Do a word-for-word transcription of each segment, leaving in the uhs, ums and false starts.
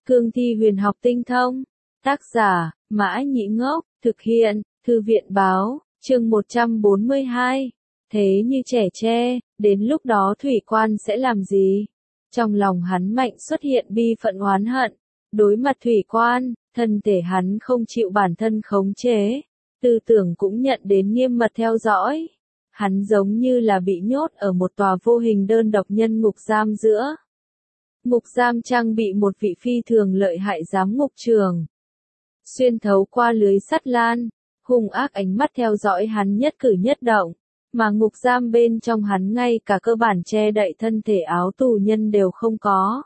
Cương thi huyền học tinh thông. Tác giả, Mã Nhĩ Ngốc, thực hiện, Thư viện báo, chương một trăm bốn mươi hai. Thế như trẻ tre, đến lúc đó Thủy Quan sẽ làm gì? Trong lòng hắn mạnh xuất hiện bi phận oán hận. Đối mặt Thủy Quan, thân thể hắn không chịu bản thân khống chế. Tư tưởng cũng nhận đến nghiêm mật theo dõi. Hắn giống như là bị nhốt ở một tòa vô hình đơn độc nhân ngục giam giữa. Ngục giam trang bị một vị phi thường lợi hại giám ngục trường. Xuyên thấu qua lưới sắt lan, hung ác ánh mắt theo dõi hắn nhất cử nhất động, mà ngục giam bên trong hắn ngay cả cơ bản che đậy thân thể áo tù nhân đều không có.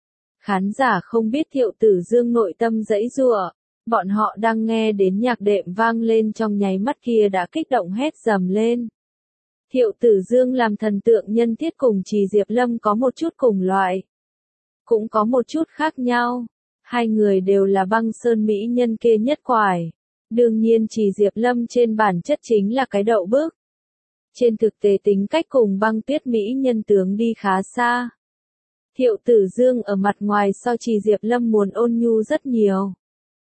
Khán giả không biết Thiệu Tử Dương nội tâm giãy giụa, bọn họ đang nghe đến nhạc đệm vang lên trong nháy mắt kia đã kích động hét dầm lên. Thiệu Tử Dương làm thần tượng nhân thiết cùng Trì Diệp Lâm có một chút cùng loại, cũng có một chút khác nhau. Hai người đều là Băng Sơn mỹ nhân kê nhất quải. Đương nhiên Trì Diệp Lâm trên bản chất chính là cái đậu bức. Trên thực tế tính cách cùng Băng Tuyết mỹ nhân tướng đi khá xa. Thiệu Tử Dương ở mặt ngoài so Trì Diệp Lâm muốn ôn nhu rất nhiều.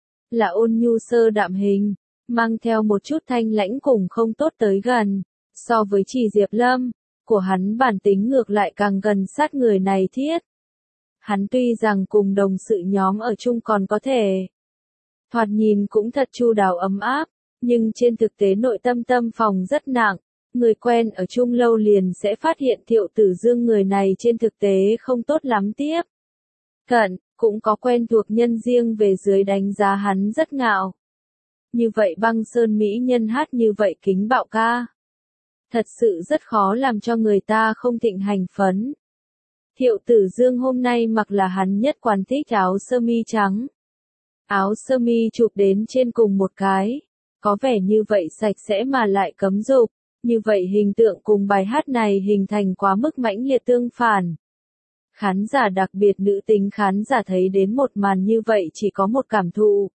Là ôn nhu sơ đạm hình, mang theo một chút thanh lãnh cùng không tốt tới gần. So với Trì Diệp Lâm, của hắn bản tính ngược lại càng gần sát người này thiết. Hắn tuy rằng cùng đồng sự nhóm ở chung còn có thể thoạt nhìn cũng thật chu đáo ấm áp, nhưng trên thực tế nội tâm tâm phòng rất nặng. Người quen ở chung lâu liền sẽ phát hiện Thiệu Tử Dương người này trên thực tế không tốt lắm tiếp. Cận, cũng có quen thuộc nhân riêng về dưới đánh giá hắn rất ngạo. Như vậy Băng Sơn mỹ nhân hát như vậy kính bạo ca. Thật sự rất khó làm cho người ta không thịnh hành phấn. Thiệu Tử Dương hôm nay mặc là hắn nhất quán thích áo sơ mi trắng. Áo sơ mi chụp đến trên cùng một cái. Có vẻ như vậy sạch sẽ mà lại cấm dục. Như vậy hình tượng cùng bài hát này hình thành quá mức mãnh liệt tương phản. Khán giả đặc biệt nữ tính khán giả thấy đến một màn như vậy chỉ có một cảm thụ.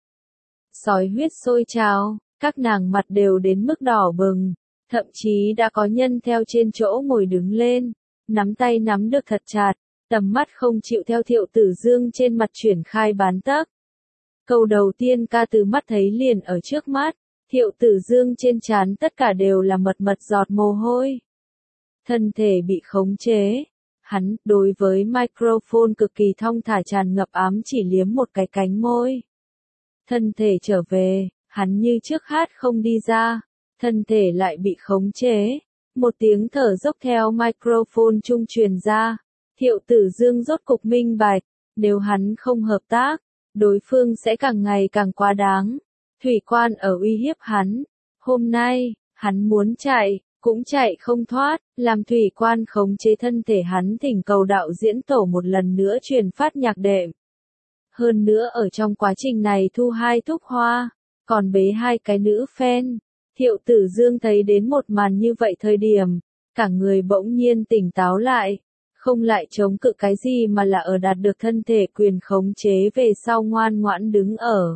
Sói huyết sôi trào, các nàng mặt đều đến mức đỏ bừng. Thậm chí đã có nhân theo trên chỗ ngồi đứng lên. Nắm tay nắm được thật chặt, tầm mắt không chịu theo Thiệu Tử Dương trên mặt chuyển khai bán tấc. Câu đầu tiên ca từ mắt thấy liền ở trước mắt, Thiệu Tử Dương trên trán tất cả đều là mật mật giọt mồ hôi. Thân thể bị khống chế, hắn đối với microphone cực kỳ thong thả tràn ngập ám chỉ liếm một cái cánh môi. Thân thể trở về, hắn như trước hát không đi ra, thân thể lại bị khống chế. Một tiếng thở dốc theo microphone trung truyền ra, Thiệu Tử Dương rốt cục minh bạch, nếu hắn không hợp tác, đối phương sẽ càng ngày càng quá đáng. Thủy Quan ở uy hiếp hắn, hôm nay, hắn muốn chạy, cũng chạy không thoát, làm Thủy Quan khống chế thân thể hắn thỉnh cầu đạo diễn tổ một lần nữa truyền phát nhạc đệm. Hơn nữa ở trong quá trình này thu hai thúc hoa, còn bế hai cái nữ fan. Thiệu Tử Dương thấy đến một màn như vậy thời điểm, cả người bỗng nhiên tỉnh táo lại, không lại chống cự cái gì mà là ở đạt được thân thể quyền khống chế về sau ngoan ngoãn đứng ở.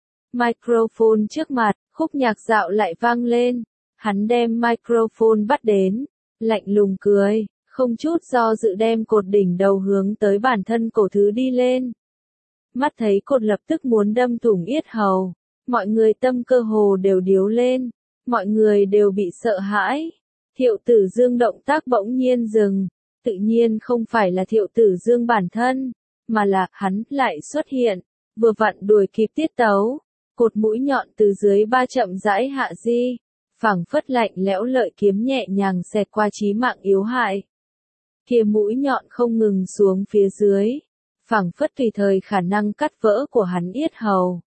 Microphone trước mặt, khúc nhạc dạo lại vang lên, hắn đem microphone bắt đến, lạnh lùng cười, không chút do dự đem cột đỉnh đầu hướng tới bản thân cổ thứ đi lên. Mắt thấy cột lập tức muốn đâm thủng yết hầu, mọi người tâm cơ hồ đều điếu lên. Mọi người đều bị sợ hãi. Thiệu Tử Dương động tác bỗng nhiên dừng. Tự nhiên không phải là Thiệu Tử Dương bản thân, mà là hắn lại xuất hiện, vừa vặn đuổi kịp tiết tấu. Cột mũi nhọn từ dưới ba chậm rãi hạ di, phảng phất lạnh lẽo lợi kiếm nhẹ nhàng xẹt qua chí mạng yếu hại. Kia mũi nhọn không ngừng xuống phía dưới, phảng phất tùy thời khả năng cắt vỡ của hắn yết hầu.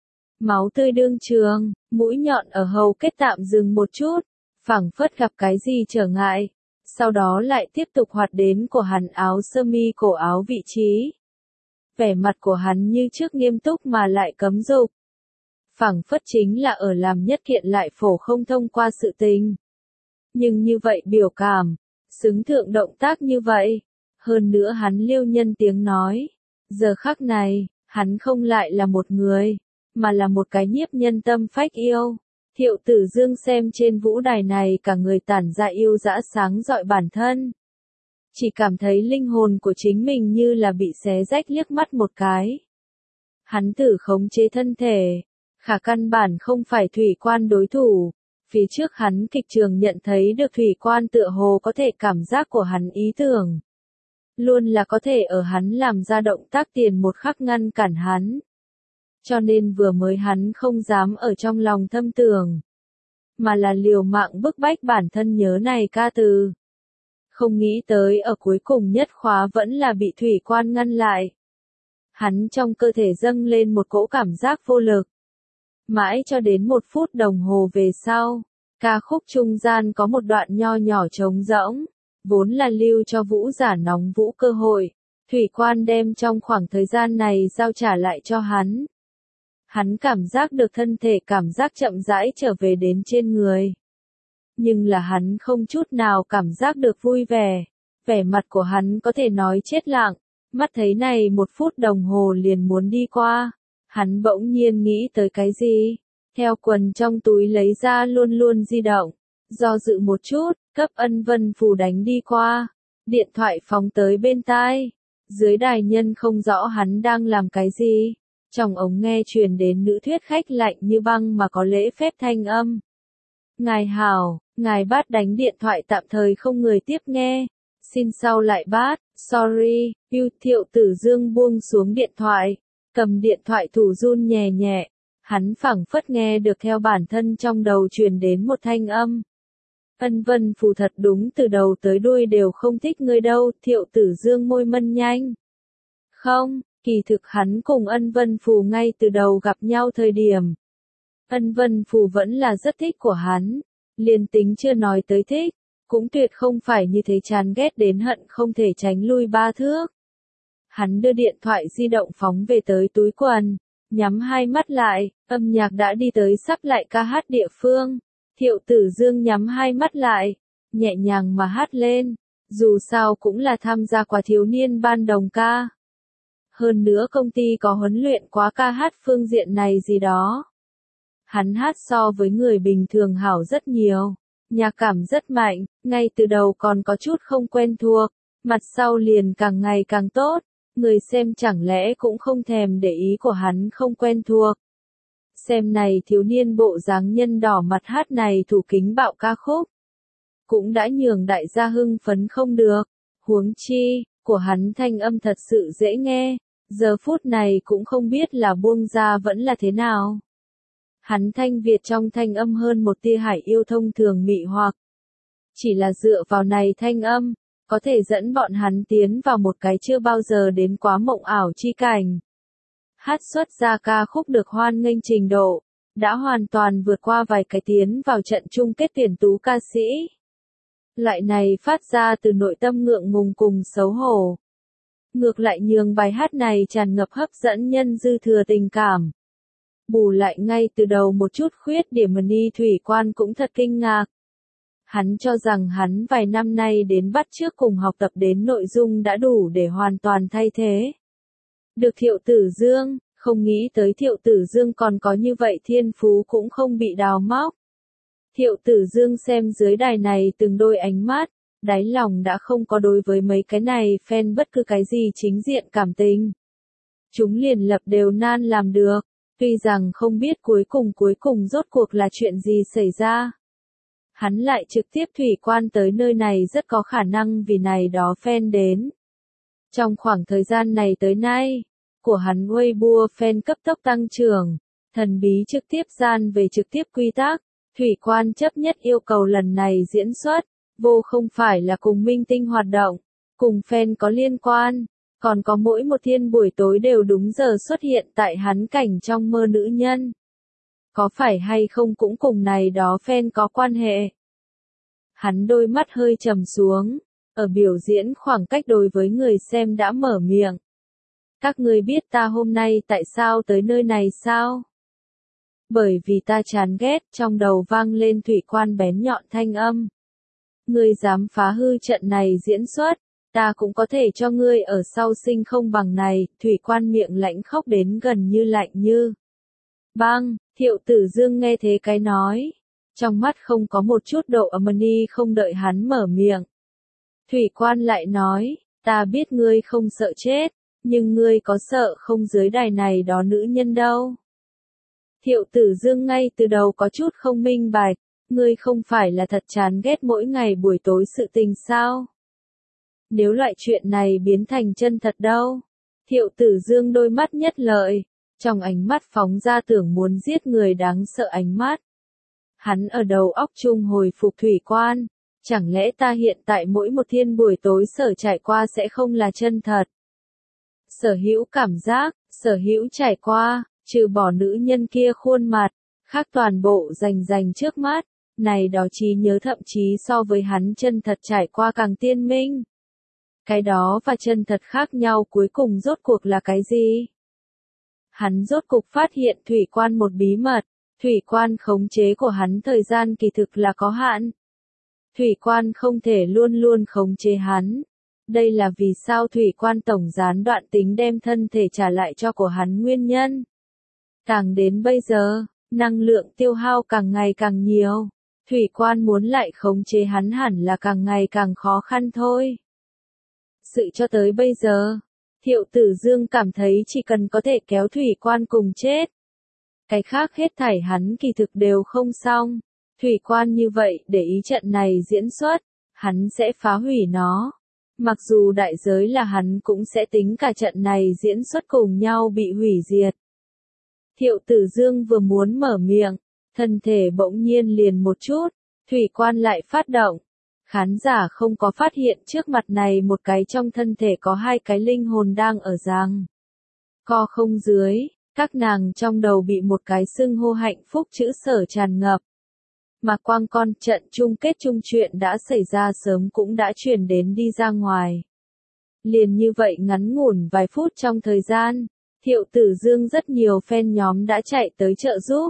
Máu tươi đương trường, mũi nhọn ở hầu kết tạm dừng một chút, phảng phất gặp cái gì trở ngại, sau đó lại tiếp tục hoạt đến của hắn áo sơ mi cổ áo vị trí. Vẻ mặt của hắn như trước nghiêm túc mà lại cấm dục. Phảng phất chính là ở làm nhất kiện lại phổ không thông qua sự tình. Nhưng như vậy biểu cảm, xứng thượng động tác như vậy, hơn nữa hắn liêu nhân tiếng nói. Giờ khắc này, hắn không lại là một người, mà là một cái nhiếp nhân tâm phách yêu. Thiệu Tử Dương xem trên vũ đài này cả người tản ra yêu dã sáng rọi bản thân. Chỉ cảm thấy linh hồn của chính mình như là bị xé rách liếc mắt một cái. Hắn thử khống chế thân thể, khả căn bản không phải thủy quan đối thủ. Phía trước hắn kịch trường nhận thấy được thủy quan tựa hồ có thể cảm giác của hắn ý tưởng. Luôn là có thể ở hắn làm ra động tác tiền một khắc ngăn cản hắn. Cho nên vừa mới hắn không dám ở trong lòng thâm tưởng. Mà là liều mạng bức bách bản thân nhớ này ca từ. Không nghĩ tới ở cuối cùng nhất khóa vẫn là bị thủy quan ngăn lại. Hắn trong cơ thể dâng lên một cỗ cảm giác vô lực. Mãi cho đến một phút đồng hồ về sau, ca khúc trung gian có một đoạn nho nhỏ trống rỗng, vốn là lưu cho vũ giả nóng vũ cơ hội. Thủy quan đem trong khoảng thời gian này giao trả lại cho hắn. Hắn cảm giác được thân thể cảm giác chậm rãi trở về đến trên người. Nhưng là hắn không chút nào cảm giác được vui vẻ. Vẻ mặt của hắn có thể nói chết lặng. Mắt thấy này một phút đồng hồ liền muốn đi qua. Hắn bỗng nhiên nghĩ tới cái gì? Theo quần trong túi lấy ra luôn luôn di động. Do dự một chút, cấp Ân Vân Phù đánh đi qua. Điện thoại phóng tới bên tai. Dưới đài nhân không rõ hắn đang làm cái gì. Trong ống nghe truyền đến nữ thuyết khách lạnh như băng mà có lễ phép thanh âm. Ngài hảo, ngài bắt đánh điện thoại tạm thời không người tiếp nghe. Xin sau lại bắt, sorry, yêu Thiệu Tử Dương buông xuống điện thoại. Cầm điện thoại thủ run nhẹ nhẹ. Hắn phảng phất nghe được theo bản thân trong đầu truyền đến một thanh âm. Ân Vân Phù thật đúng từ đầu tới đuôi đều không thích ngươi đâu. Thiệu Tử Dương môi mân nhanh. Không. Kỳ thực hắn cùng Ân Vân Phù ngay từ đầu gặp nhau thời điểm. Ân Vân Phù vẫn là rất thích của hắn. Liền tính chưa nói tới thích. Cũng tuyệt không phải như thế chán ghét đến hận không thể tránh lui ba thước. Hắn đưa điện thoại di động phóng về tới túi quần. Nhắm hai mắt lại, âm nhạc đã đi tới sắp lại ca hát địa phương. Thiệu Tử Dương nhắm hai mắt lại. Nhẹ nhàng mà hát lên. Dù sao cũng là tham gia qua thiếu niên ban đồng ca. Hơn nữa công ty có huấn luyện quá ca hát phương diện này gì đó. Hắn hát so với người bình thường hảo rất nhiều. Nhạc cảm rất mạnh, ngay từ đầu còn có chút không quen thuộc. Mặt sau liền càng ngày càng tốt. Người xem chẳng lẽ cũng không thèm để ý của hắn không quen thuộc. Xem này thiếu niên bộ dáng nhân đỏ mặt hát này thủ kính bạo ca khúc. Cũng đã nhường đại gia hưng phấn không được. Huống chi, của hắn thanh âm thật sự dễ nghe. Giờ phút này cũng không biết là buông ra vẫn là thế nào. Hắn thanh Việt trong thanh âm hơn một tia hải yêu thông thường mị hoặc. Chỉ là dựa vào này thanh âm, có thể dẫn bọn hắn tiến vào một cái chưa bao giờ đến quá mộng ảo chi cảnh. Hát xuất ra ca khúc được hoan nghênh trình độ, đã hoàn toàn vượt qua vài cái tiến vào trận chung kết tuyển tú ca sĩ. Loại này phát ra từ nội tâm ngượng ngùng cùng xấu hổ. Ngược lại nhường bài hát này tràn ngập hấp dẫn nhân dư thừa tình cảm. Bù lại ngay từ đầu một chút khuyết điểm mà Ni Thủy Quan cũng thật kinh ngạc. Hắn cho rằng hắn vài năm nay đến bắt chước cùng học tập đến nội dung đã đủ để hoàn toàn thay thế. Được Thiệu Tử Dương, không nghĩ tới Thiệu Tử Dương còn có như vậy thiên phú cũng không bị đào móc. Thiệu Tử Dương xem dưới đài này từng đôi ánh mắt, đáy lòng đã không có đối với mấy cái này fan bất cứ cái gì chính diện cảm tình. Chúng liền lập đều nan làm được, tuy rằng không biết cuối cùng cuối cùng rốt cuộc là chuyện gì xảy ra. Hắn lại trực tiếp thủy quan tới nơi này rất có khả năng vì này đó fan đến. Trong khoảng thời gian này tới nay, của hắn Weibo fan cấp tốc tăng trưởng, thần bí trực tiếp gian về trực tiếp quy tắc, thủy quan chấp nhất yêu cầu lần này diễn xuất, vô không phải là cùng minh tinh hoạt động, cùng fan có liên quan, còn có mỗi một thiên buổi tối đều đúng giờ xuất hiện tại hắn cảnh trong mơ nữ nhân. Có phải hay không cũng cùng này đó fan có quan hệ. Hắn đôi mắt hơi trầm xuống, ở biểu diễn khoảng cách đối với người xem đã mở miệng. Các ngươi biết ta hôm nay tại sao tới nơi này sao? Bởi vì ta chán ghét, trong đầu vang lên thủy quan bén nhọn thanh âm. Ngươi dám phá hư trận này diễn xuất, ta cũng có thể cho ngươi ở sau sinh không bằng này, thủy quan miệng lạnh khóc đến gần như lạnh như. Bang, Thiệu Tử Dương nghe thế cái nói. Trong mắt không có một chút độ ấm ni không đợi hắn mở miệng. Thủy quan lại nói, ta biết ngươi không sợ chết, nhưng ngươi có sợ không dưới đài này đó nữ nhân đâu. Thiệu Tử Dương ngay từ đầu có chút không minh bạch, ngươi không phải là thật chán ghét mỗi ngày buổi tối sự tình sao? Nếu loại chuyện này biến thành chân thật đâu? Thiệu Tử Dương đôi mắt nhất lợi, trong ánh mắt phóng ra tưởng muốn giết người đáng sợ ánh mắt. Hắn ở đầu óc chung hồi phục Thủy Quan, chẳng lẽ ta hiện tại mỗi một thiên buổi tối sở trải qua sẽ không là chân thật? Sở hữu cảm giác, sở hữu trải qua, trừ bỏ nữ nhân kia khuôn mặt, khác toàn bộ rành rành trước mắt, này đó trí nhớ thậm chí so với hắn chân thật trải qua càng tiên minh. Cái đó và chân thật khác nhau cuối cùng rốt cuộc là cái gì? Hắn rốt cuộc phát hiện Thủy Quan một bí mật, Thủy Quan khống chế của hắn thời gian kỳ thực là có hạn. Thủy Quan không thể luôn luôn khống chế hắn. Đây là vì sao Thủy Quan tổng gián đoạn tính đem thân thể trả lại cho của hắn nguyên nhân. Càng đến bây giờ, năng lượng tiêu hao càng ngày càng nhiều. Thủy Quan muốn lại khống chế hắn hẳn là càng ngày càng khó khăn thôi. Sự cho tới bây giờ, Thiệu Tử Dương cảm thấy chỉ cần có thể kéo Thủy Quan cùng chết. Cái khác hết thảy hắn kỳ thực đều không xong. Thủy Quan như vậy để ý trận này diễn xuất, hắn sẽ phá hủy nó. Mặc dù đại giới là hắn cũng sẽ tính cả trận này diễn xuất cùng nhau bị hủy diệt. Thiệu Tử Dương vừa muốn mở miệng, thân thể bỗng nhiên liền một chút, Thủy Quan lại phát động. Khán giả không có phát hiện trước mặt này một cái trong thân thể có hai cái linh hồn đang ở giằng co không dưới, các nàng trong đầu bị một cái xưng hô hạnh phúc chữ sở tràn ngập. Mà quang con trận chung kết chung chuyện đã xảy ra sớm cũng đã truyền đến đi ra ngoài. Liền như vậy ngắn ngủn vài phút trong thời gian, Thiệu Tử Dương rất nhiều fan nhóm đã chạy tới trợ giúp.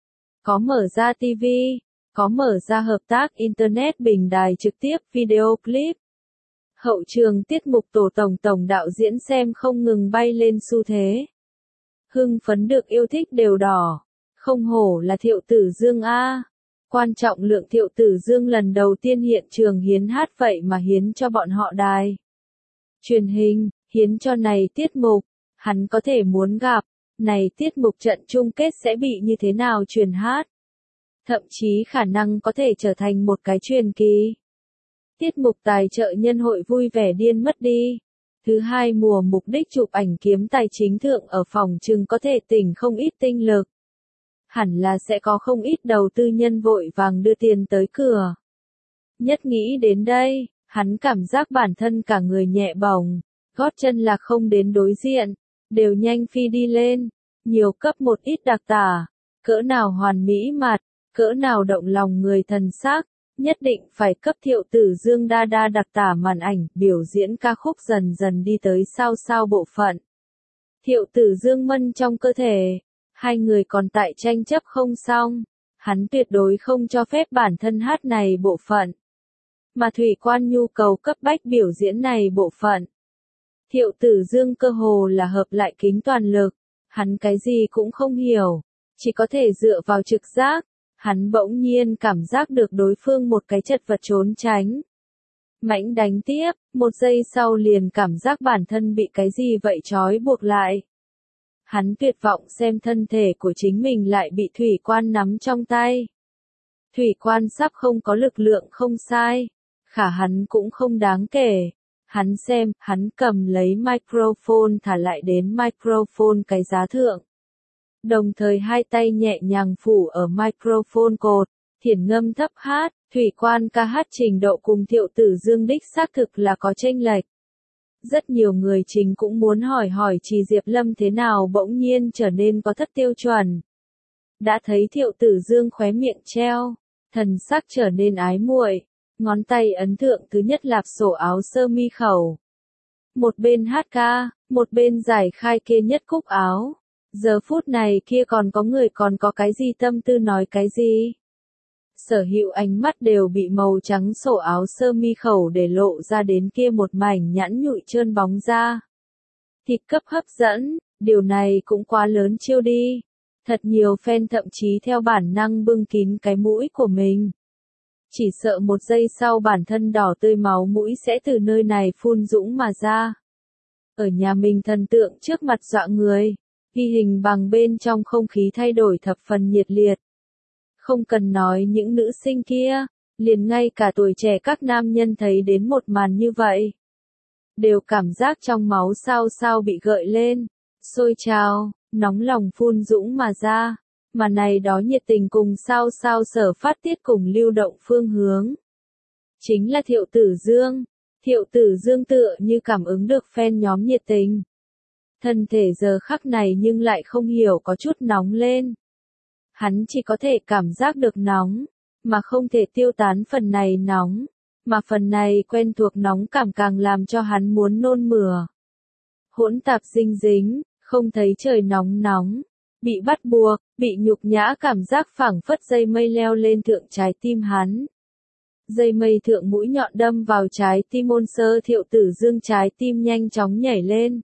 Có mở ra ti vi, có mở ra hợp tác Internet bình đài trực tiếp video clip. Hậu trường tiết mục tổ tổng tổng đạo diễn xem không ngừng bay lên xu thế. Hưng phấn được yêu thích đều đỏ, không hổ là Thiệu Tử Dương a. Quan trọng lượng Thiệu Tử Dương lần đầu tiên hiện trường hiến hát vậy mà hiến cho bọn họ đài truyền hình, hiến cho này tiết mục, hắn có thể muốn gặp, này tiết mục trận chung kết sẽ bị như thế nào truyền hát. Thậm chí khả năng có thể trở thành một cái truyền kỳ. Tiết mục tài trợ nhân hội vui vẻ điên mất đi. Thứ hai mùa mục đích chụp ảnh kiếm tài chính thượng ở phòng trừng có thể tỉnh không ít tinh lực. Hẳn là sẽ có không ít đầu tư nhân vội vàng đưa tiền tới cửa. Nhất nghĩ đến đây, hắn cảm giác bản thân cả người nhẹ bổng, gót chân lạc không đến đối diện, đều nhanh phi đi lên, nhiều cấp một ít đặc tả, cỡ nào hoàn mỹ mặt, cỡ nào động lòng người thần sắc, nhất định phải cấp Thiệu Tử Dương đa đa đặc tả màn ảnh, biểu diễn ca khúc dần dần đi tới sao sao bộ phận. Thiệu Tử Dương mân trong cơ thể, hai người còn tại tranh chấp không xong, hắn tuyệt đối không cho phép bản thân hát này bộ phận. Mà Thủy Quan nhu cầu cấp bách biểu diễn này bộ phận. Thiệu Tử Dương cơ hồ là hợp lại kính toàn lực, hắn cái gì cũng không hiểu, chỉ có thể dựa vào trực giác, hắn bỗng nhiên cảm giác được đối phương một cái chật vật trốn tránh. Mãnh đánh tiếp, một giây sau liền cảm giác bản thân bị cái gì vậy trói buộc lại. Hắn tuyệt vọng xem thân thể của chính mình lại bị Thủy Quan nắm trong tay. Thủy Quan sắp không có lực lượng không sai, khả hắn cũng không đáng kể. Hắn xem, hắn cầm lấy microphone thả lại đến microphone cái giá thượng. Đồng thời hai tay nhẹ nhàng phủ ở microphone cột, thiển ngâm thấp hát, Thủy Quan ca hát trình độ cùng Thiệu Tử Dương đích xác thực là có chênh lệch. Rất nhiều người chính cũng muốn hỏi hỏi Trì Diệp Lâm thế nào bỗng nhiên trở nên có thất tiêu chuẩn. Đã thấy Thiệu Tử Dương khóe miệng treo, thần sắc trở nên ái muội, ngón tay ấn thượng thứ nhất lạp sổ áo sơ mi khẩu. Một bên hát ca, một bên giải khai kia nhất cúc áo. Giờ phút này kia còn có người còn có cái gì tâm tư nói cái gì. Sở hữu ánh mắt đều bị màu trắng sổ áo sơ mi khẩu để lộ ra đến kia một mảnh nhẵn nhụi trơn bóng ra. Thịt cấp hấp dẫn, điều này cũng quá lớn chiêu đi. Thật nhiều fan thậm chí theo bản năng bưng kín cái mũi của mình. Chỉ sợ một giây sau bản thân đỏ tươi máu mũi sẽ từ nơi này phun dũng mà ra. ở nhà mình thần tượng trước mặt dọa người, ghi hình bằng bên trong không khí thay đổi thập phần nhiệt liệt. Không cần nói những nữ sinh kia, liền ngay cả tuổi trẻ các nam nhân thấy đến một màn như vậy, đều cảm giác trong máu sao sao bị gợi lên, sôi trào, nóng lòng phun dũng mà ra, mà này đó nhiệt tình cùng sao sao sở phát tiết cùng lưu động phương hướng. Chính là Thiệu Tử Dương. Thiệu Tử Dương tựa như cảm ứng được fan nhóm nhiệt tình. Thân thể giờ khắc này nhưng lại không hiểu có chút nóng lên. Hắn chỉ có thể cảm giác được nóng, mà không thể tiêu tán phần này nóng, mà phần này quen thuộc nóng cảm càng làm cho hắn muốn nôn mửa. Hỗn tạp dinh dính, không thấy trời nóng nóng, bị bắt buộc, bị nhục nhã cảm giác phảng phất dây mây leo lên thượng trái tim hắn. Dây mây thượng mũi nhọn đâm vào trái tim ôn sơ Thiệu Tử Dương, trái tim nhanh chóng nhảy lên.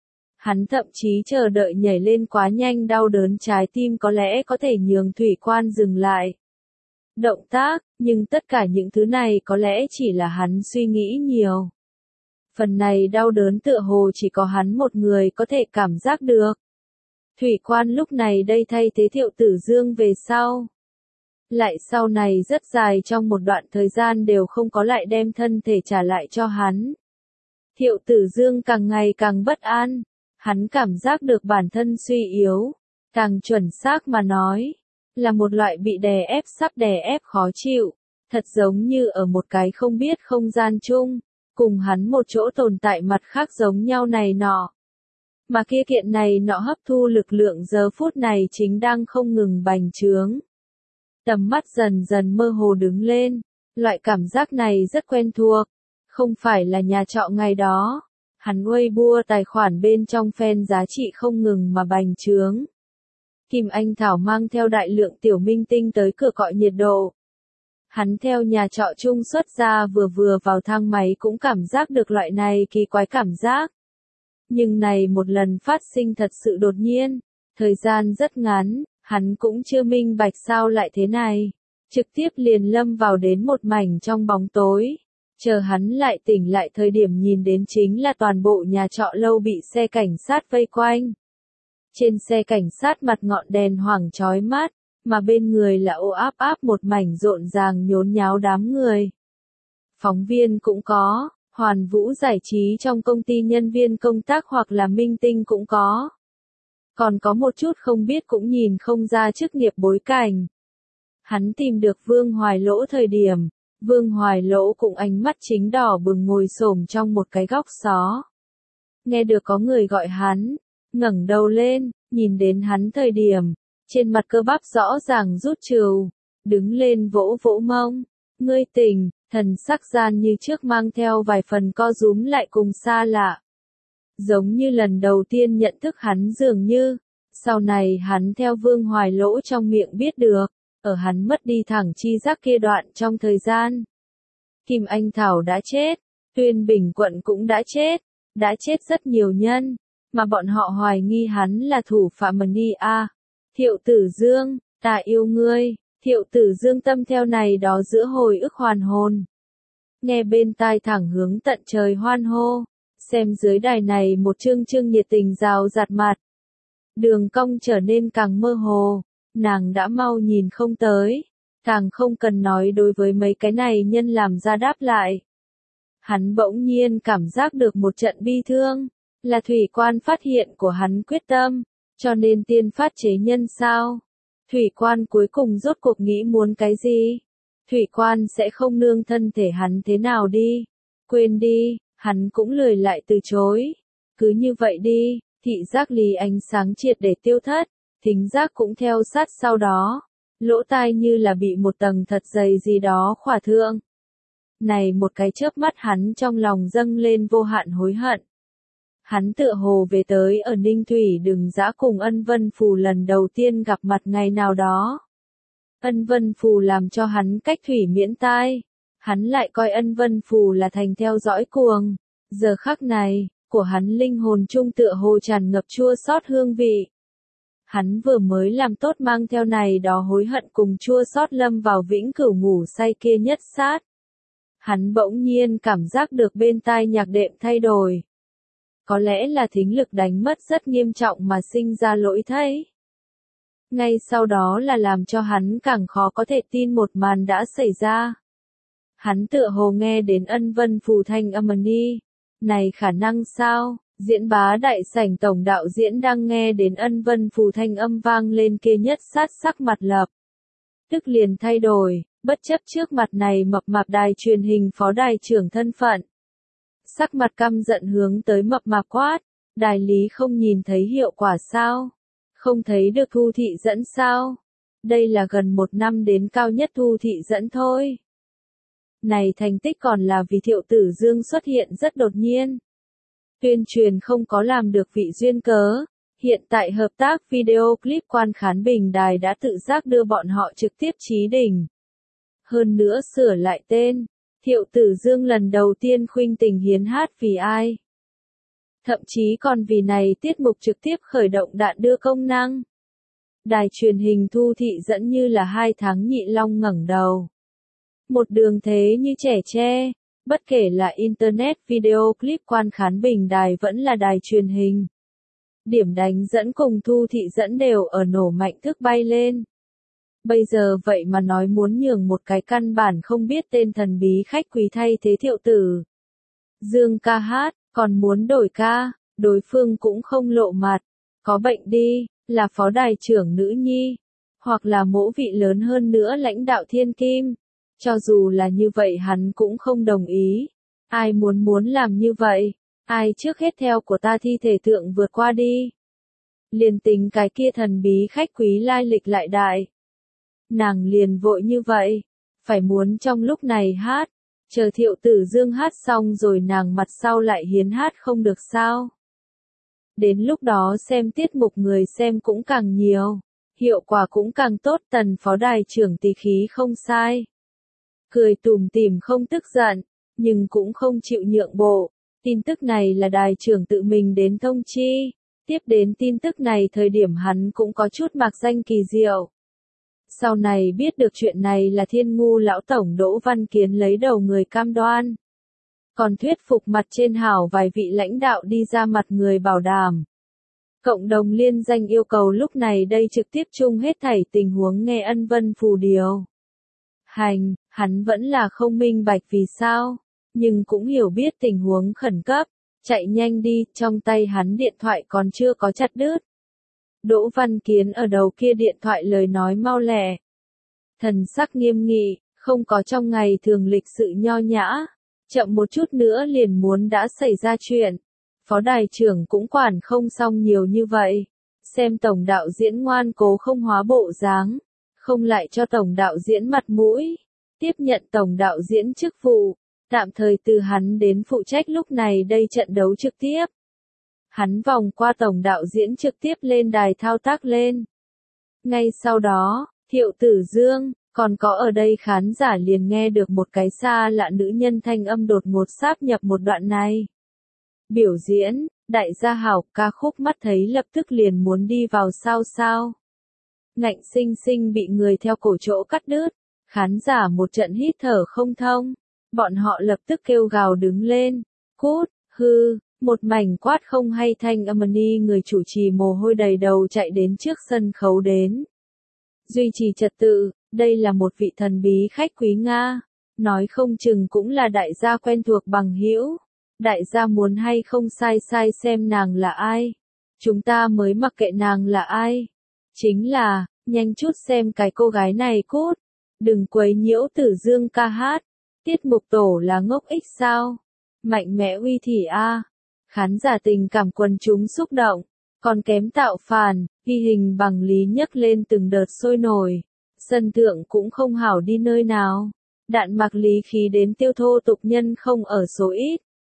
Hắn thậm chí chờ đợi nhảy lên quá nhanh, đau đớn trái tim có lẽ có thể nhường Thủy Quan dừng lại động tác, nhưng tất cả những thứ này có lẽ chỉ là hắn suy nghĩ nhiều. Phần này đau đớn tựa hồ chỉ có hắn một người có thể cảm giác được. Thủy Quan lúc này đây thay thế Thiệu Tử Dương về sau. Lại sau này rất dài trong một đoạn thời gian đều không có lại đem thân thể trả lại cho hắn. Thiệu Tử Dương càng ngày càng bất an, hắn cảm giác được bản thân suy yếu, càng chuẩn xác mà nói, là một loại bị đè ép sắp đè ép khó chịu, thật giống như ở một cái không biết không gian chung, cùng hắn một chỗ tồn tại mặt khác giống nhau này nọ. Mà kia kiện này nọ hấp thu lực lượng giờ phút này chính đang không ngừng bành trướng. Tầm mắt dần dần mơ hồ đứng lên, loại cảm giác này rất quen thuộc, không phải là nhà trọ ngày đó. Hắn Weibo tài khoản bên trong fan giá trị không ngừng mà bành trướng. Kim Anh Thảo mang theo đại lượng tiểu minh tinh tới cửa cọ nhiệt độ. Hắn theo nhà trọ chung xuất ra vừa vừa vào thang máy cũng cảm giác được loại này kỳ quái cảm giác. Nhưng này một lần phát sinh thật sự đột nhiên, thời gian rất ngắn, hắn cũng chưa minh bạch sao lại thế này. Trực tiếp liền lâm vào đến một mảnh trong bóng tối. Chờ hắn lại tỉnh lại thời điểm nhìn đến chính là toàn bộ nhà trọ lâu bị xe cảnh sát vây quanh. Trên xe cảnh sát mặt ngọn đèn hoàng chói mắt, mà bên người là ô áp áp một mảnh rộn ràng nhốn nháo đám người. Phóng viên cũng có, Hoàn Vũ giải trí trong công ty nhân viên công tác hoặc là minh tinh cũng có. Còn có một chút không biết cũng nhìn không ra chức nghiệp bối cảnh. Hắn tìm được Vương Hoài Lỗ thời điểm, Vương Hoài Lỗ cũng ánh mắt chính đỏ bừng ngồi xổm trong một cái góc xó. Nghe được có người gọi hắn, ngẩng đầu lên, nhìn đến hắn thời điểm, trên mặt cơ bắp rõ ràng rút trừ, đứng lên vỗ vỗ mông, ngươi tỉnh, thần sắc gian như trước mang theo vài phần co rúm lại cùng xa lạ. Giống như lần đầu tiên nhận thức hắn dường như, sau này hắn theo Vương Hoài Lỗ trong miệng biết được, ở hắn mất đi thẳng chi giác kia đoạn trong thời gian. Kim Anh Thảo đã chết, Tuyên Bình Quận cũng đã chết, đã chết rất nhiều nhân, mà bọn họ hoài nghi hắn là thủ phạm Mani A. Thiệu Tử Dương, ta yêu ngươi, Thiệu Tử Dương tâm theo này đó giữa hồi ức hoàn hồn. Nghe bên tai thẳng hướng tận trời hoan hô, xem dưới đài này một chương chương nhiệt tình rào rạt mặt. Đường cong trở nên càng mơ hồ, nàng đã mau nhìn không tới, càng không cần nói đối với mấy cái này nhân làm ra đáp lại. Hắn bỗng nhiên cảm giác được một trận bi thương, là Thủy Quan phát hiện của hắn quyết tâm, cho nên tiên phát chế nhân sao? Thủy Quan cuối cùng rốt cuộc nghĩ muốn cái gì? Thủy Quan sẽ không nương thân thể hắn thế nào đi? Quên đi, hắn cũng lười lại từ chối. Cứ như vậy đi, thị giác lý ánh sáng triệt để tiêu thất, thính giác cũng theo sát sau đó. Lỗ tai như là bị một tầng thật dày gì đó khỏa thượng. Này một cái chớp mắt hắn trong lòng dâng lên vô hạn hối hận. Hắn tựa hồ về tới ở Ninh Thủy Đừng Dã cùng Ân Vân Phù lần đầu tiên gặp mặt ngày nào đó. Ân Vân Phù làm cho hắn cách thủy miễn tai. Hắn lại coi Ân Vân Phù là thành theo dõi cuồng. Giờ khắc này, của hắn linh hồn trung tựa hồ tràn ngập chua xót hương vị. Hắn vừa mới làm tốt mang theo này đó hối hận cùng chua xót lâm vào vĩnh cửu ngủ say kia nhất sát. Hắn bỗng nhiên cảm giác được bên tai nhạc đệm thay đổi. có lẽ là thính lực đánh mất rất nghiêm trọng mà sinh ra lỗi thay. Ngay sau đó là làm cho hắn càng khó có thể tin một màn đã xảy ra. Hắn tựa hồ nghe đến ân vân phù thanh âm ni. Này khả năng sao? Diễn bá đại sảnh tổng đạo diễn đang nghe đến ân vân phù thanh âm vang lên kia nhất sát sắc mặt lập. Tức liền thay đổi, bất chấp trước mặt này mập mạp đài truyền hình phó đài trưởng thân phận. Sắc mặt căm giận hướng tới mập mạp quát, đài lý không nhìn thấy hiệu quả sao? Không thấy được thu thị dẫn sao? Đây là gần một năm đến cao nhất thu thị dẫn thôi. Này thành tích còn là vì Thiệu Tử Dương xuất hiện rất đột nhiên. Tuyên truyền không có làm được vị duyên cớ. Hiện tại hợp tác video clip quan khán bình đài đã tự giác đưa bọn họ trực tiếp chí đỉnh. Hơn nữa sửa lại tên. Thiệu Tử Dương lần đầu tiên khuynh tình hiến hát vì ai. Thậm chí còn vì này tiết mục trực tiếp khởi động đạn đưa công năng. Đài truyền hình thu thị dẫn như là hai tháng nhị long ngẩng đầu. Một đường thế như trẻ tre, bất kể là internet video clip quan khán bình đài vẫn là đài truyền hình. Điểm đánh dẫn cùng thu thị dẫn đều ở nổ mạnh thức bay lên. Bây giờ vậy mà nói muốn nhường một cái căn bản không biết tên thần bí khách quý thay thế Thiệu Tử Dương ca hát, còn muốn đổi ca, đối phương cũng không lộ mặt. Có bệnh đi, là phó đài trưởng nữ nhi, hoặc là mỗ vị lớn hơn nữa lãnh đạo thiên kim. Cho dù là như vậy hắn cũng không đồng ý. Ai muốn muốn làm như vậy? Ai trước hết theo của ta thi thể thượng vượt qua đi. Liền tính cái kia thần bí khách quý lai lịch lại đại. Nàng liền vội như vậy. Phải muốn trong lúc này hát. Chờ Thiệu Tử Dương hát xong rồi nàng mặt sau lại hiến hát không được sao. Đến lúc đó xem tiết mục người xem cũng càng nhiều. Hiệu quả cũng càng tốt. Tần phó đài trưởng tỷ khí không sai. Cười tủm tỉm không tức giận, nhưng cũng không chịu nhượng bộ. Tin tức này là đài trưởng tự mình đến thông chi. Tiếp đến tin tức này thời điểm hắn cũng có chút mạc danh kỳ diệu. Sau này biết được chuyện này là Thiên Ngu lão tổng Đỗ Văn Kiến lấy đầu người cam đoan. Còn thuyết phục mặt trên hảo vài vị lãnh đạo đi ra mặt người bảo đảm. Cộng đồng liên danh yêu cầu lúc này đây trực tiếp chung hết thảy tình huống nghe ân vân phù điều. Hành, hắn vẫn là không minh bạch vì sao, nhưng cũng hiểu biết tình huống khẩn cấp, chạy nhanh đi, trong tay hắn điện thoại còn chưa có chặt đứt. Đỗ Văn Kiến ở đầu kia điện thoại lời nói mau lẹ. Thần sắc nghiêm nghị, không có trong ngày thường lịch sự nho nhã, chậm một chút nữa liền muốn đã xảy ra chuyện. Phó đài trưởng cũng quản không xong nhiều như vậy, xem tổng đạo diễn ngoan cố không hóa bộ dáng. Không lại cho tổng đạo diễn mặt mũi, tiếp nhận tổng đạo diễn chức vụ, tạm thời từ hắn đến phụ trách lúc này đây trận đấu trực tiếp. Hắn vòng qua tổng đạo diễn trực tiếp lên đài thao tác lên. Ngay sau đó, Thiệu Tử Dương, còn có ở đây khán giả liền nghe được một cái xa lạ nữ nhân thanh âm đột ngột sáp nhập một đoạn này. Biểu diễn, đại gia hảo ca khúc mắt thấy lập tức liền muốn đi vào sao sao. Ngạnh sinh sinh bị người theo cổ chỗ cắt đứt, khán giả một trận hít thở không thông, bọn họ lập tức kêu gào đứng lên, cút, hư, một mảnh quát không hay thanh âm ni người chủ trì mồ hôi đầy đầu chạy đến trước sân khấu đến. Duy trì trật tự, đây là một vị thần bí khách quý Nga, nói không chừng cũng là đại gia quen thuộc bằng hữu, đại gia muốn hay không sai sai xem nàng là ai, chúng ta mới mặc kệ nàng là ai. Chính là, nhanh chút xem cái cô gái này cút, đừng quấy nhiễu Tử Dương ca hát, tiết mục tổ là ngốc ích sao, mạnh mẽ uy thị a. Khán giả tình cảm quần chúng xúc động, còn kém tạo phản, ghi hình bằng lý nhấc lên từng đợt sôi nổi, sân thượng cũng không hảo đi nơi nào, đạn mặc lý khí đến tiêu thô tục nhân không ở số ít.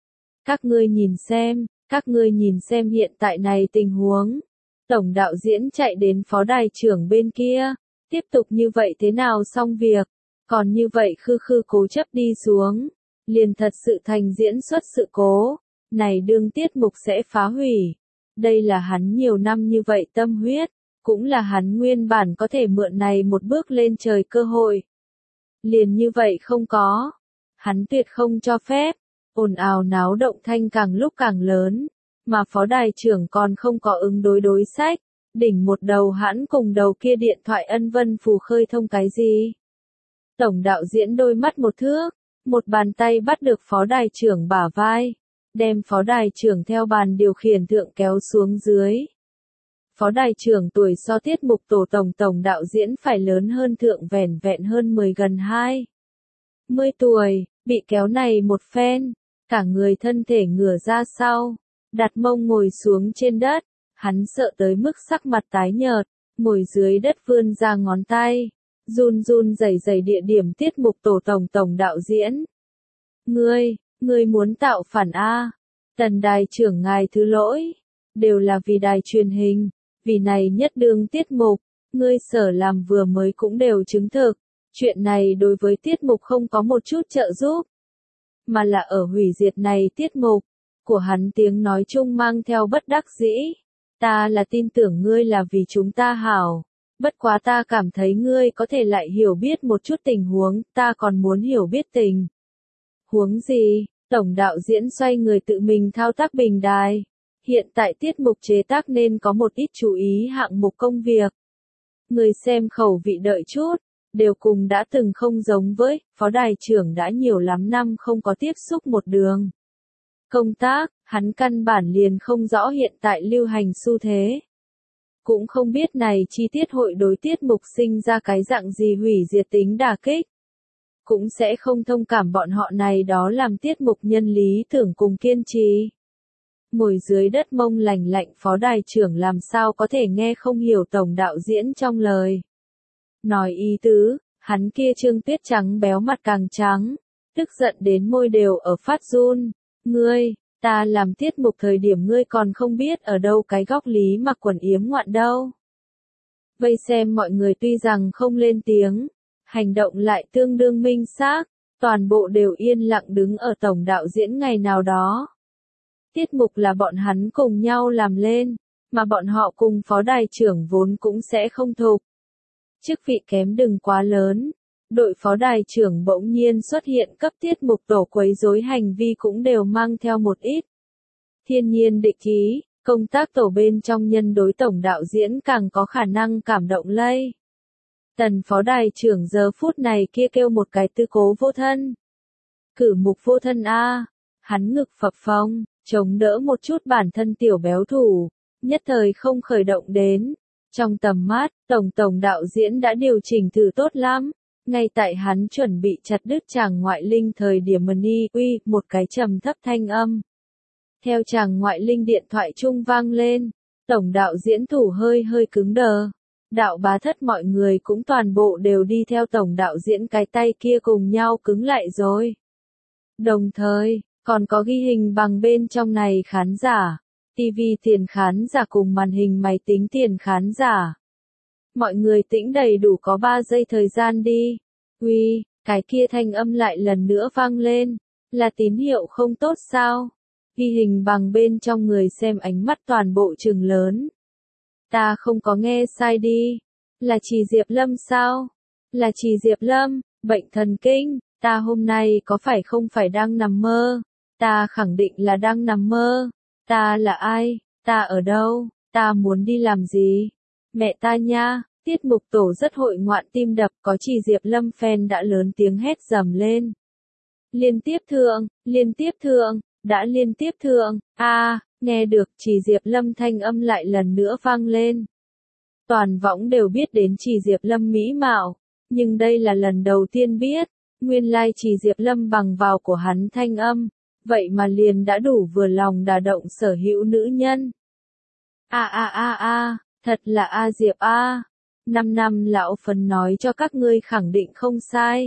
Các ngươi nhìn xem, các ngươi nhìn xem hiện tại này tình huống. Tổng đạo diễn chạy đến phó đài trưởng bên kia, tiếp tục như vậy thế nào xong việc, còn như vậy khư khư cố chấp đi xuống, liền thật sự thành diễn xuất sự cố, này đương tiết mục sẽ phá hủy. Đây là hắn nhiều năm như vậy tâm huyết, cũng là hắn nguyên bản có thể mượn này một bước lên trời cơ hội. Liền như vậy không có, hắn tuyệt không cho phép, ồn ào náo động thanh càng lúc càng lớn. mà phó đài trưởng còn không có ứng đối đối sách, đỉnh một đầu hãn cùng đầu kia điện thoại ân vân phù khơi thông cái gì. Tổng đạo diễn đôi mắt một thước, một bàn tay bắt được phó đài trưởng bả vai, đem phó đài trưởng theo bàn điều khiển thượng kéo xuống dưới. Phó đài trưởng tuổi so tiết mục tổ tổng tổng đạo diễn phải lớn hơn thượng vẻn vẹn hơn mười gần hai mươi tuổi, bị kéo này một phen, cả người thân thể ngửa ra sau, đặt mông ngồi xuống trên đất, hắn sợ tới mức sắc mặt tái nhợt, ngồi dưới đất vươn ra ngón tay, run run rẩy rẩy địa điểm tiết mục tổ tổng tổng đạo diễn. Ngươi, ngươi muốn tạo phản A, Tần đài trưởng ngài thứ lỗi, đều là vì đài truyền hình, vì này nhất đương tiết mục, ngươi sở làm vừa mới cũng đều chứng thực, chuyện này đối với tiết mục không có một chút trợ giúp, mà là ở hủy diệt này tiết mục, của hắn tiếng nói chung mang theo bất đắc dĩ, ta là tin tưởng ngươi là vì chúng ta hảo, bất quá ta cảm thấy ngươi có thể lại hiểu biết một chút tình huống, ta còn muốn hiểu biết tình huống gì. Tổng đạo diễn xoay người tự mình thao tác bình đài. Hiện tại tiết mục chế tác nên có một ít chú ý hạng mục công việc. Người xem khẩu vị đợi chút, đều cùng đã từng không giống với, phó đài trưởng đã nhiều lắm năm không có tiếp xúc một đường. Công tác, hắn căn bản liền không rõ hiện tại lưu hành xu thế. Cũng không biết này chi tiết hội đối tiết mục sinh ra cái dạng gì hủy diệt tính đả kích. Cũng sẽ không thông cảm bọn họ này đó làm tiết mục nhân lý tưởng cùng kiên trì. Ngồi dưới đất mông lành lạnh phó đài trưởng làm sao có thể nghe không hiểu tổng đạo diễn trong lời. Nói ý tứ, hắn kia trương tuyết trắng béo mặt càng trắng, tức giận đến môi đều ở phát run. Ngươi, ta làm tiết mục thời điểm ngươi còn không biết ở đâu cái góc lý mặc quần yếm ngoạn đâu. Vây xem mọi người tuy rằng không lên tiếng, hành động lại tương đương minh xác, toàn bộ đều yên lặng đứng ở tổng đạo diễn ngày nào đó. Tiết mục là bọn hắn cùng nhau làm lên, mà bọn họ cùng phó đài trưởng vốn cũng sẽ không thục. Chức vị kém đừng quá lớn, đội phó đài trưởng bỗng nhiên xuất hiện cấp tiết mục tổ quấy rối hành vi cũng đều mang theo một ít. Thiên nhiên địch ý, công tác tổ bên trong nhân đối tổng đạo diễn càng có khả năng cảm động lây. Tần phó đài trưởng giờ phút này kia kêu một cái tư cố vô thân. Cử mục vô thân A, hắn ngực phập phồng, chống đỡ một chút bản thân tiểu béo thủ, nhất thời không khởi động đến. Trong tầm mắt, tổng tổng đạo diễn đã điều chỉnh thử tốt lắm, ngay tại hắn chuẩn bị chặt đứt chàng ngoại linh thời điểm mani uy một cái trầm thấp thanh âm. Theo chàng ngoại linh điện thoại trung vang lên, tổng đạo diễn thủ hơi hơi cứng đờ. Đạo bá thất mọi người cũng toàn bộ đều đi theo tổng đạo diễn cái tay kia cùng nhau cứng lại rồi. Đồng thời, còn có ghi hình bằng bên trong này khán giả, ti vi tiền khán giả cùng màn hình máy tính tiền khán giả. Mọi người tĩnh đầy đủ có ba giây thời gian đi. Uy, cái kia thanh âm lại lần nữa vang lên, là tín hiệu không tốt sao? Ghi hình bằng bên trong người xem ánh mắt toàn bộ trừng lớn. Ta không có nghe sai đi. Là chỉ Diệp Lâm sao? Là chỉ Diệp Lâm, bệnh thần kinh, ta hôm nay có phải không phải đang nằm mơ? Ta khẳng định là đang nằm mơ. Ta là ai? Ta ở đâu? Ta muốn đi làm gì? Mẹ ta nha, tiết mục tổ rất hội ngoạn tim đập có chỉ Diệp Lâm fan đã lớn tiếng hét dầm lên. Liên tiếp thượng, liên tiếp thượng, đã liên tiếp thượng, a à, nghe được chỉ Diệp Lâm thanh âm lại lần nữa vang lên. Toàn võng đều biết đến chỉ Diệp Lâm mỹ mạo, nhưng đây là lần đầu tiên biết, nguyên lai chỉ Diệp Lâm bằng vào của hắn thanh âm, vậy mà liền đã đủ vừa lòng đả động sở hữu nữ nhân. A a a a, thật là a Diệp a. Năm năm lão phần nói cho các ngươi khẳng định không sai.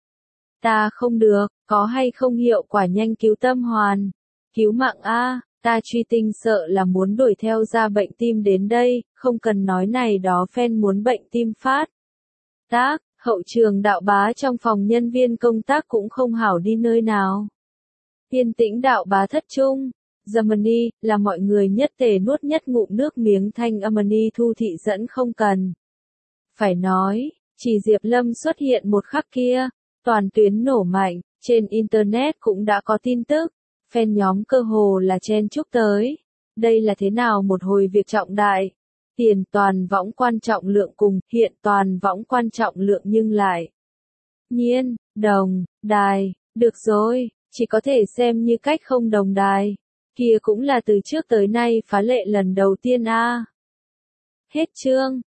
Ta không được, có hay không hiệu quả nhanh cứu tâm hoàn, cứu mạng a. Ta truy tinh sợ là muốn đuổi theo ra bệnh tim đến đây, không cần nói này đó fan muốn bệnh tim phát. Tác, hậu trường đạo bá trong phòng nhân viên công tác cũng không hảo đi nơi nào. Yên tĩnh đạo bá thất trung, Germany, là mọi người nhất tề nuốt nhất ngụm nước miếng thanh Germany thu thị dẫn không cần. Phải nói, chỉ Diệp Lâm xuất hiện một khắc kia, toàn tuyến nổ mạnh, trên Internet cũng đã có tin tức. Fan nhóm cơ hồ là chen chúc tới, đây là thế nào một hồi việc trọng đại. Tiền toàn võng quan trọng lượng cùng, hiện toàn võng quan trọng lượng nhưng lại. Nhiên, đồng, đài, được rồi, chỉ có thể xem như cách không đồng đài. Kia cũng là từ trước tới nay phá lệ lần đầu tiên a. Hết chương.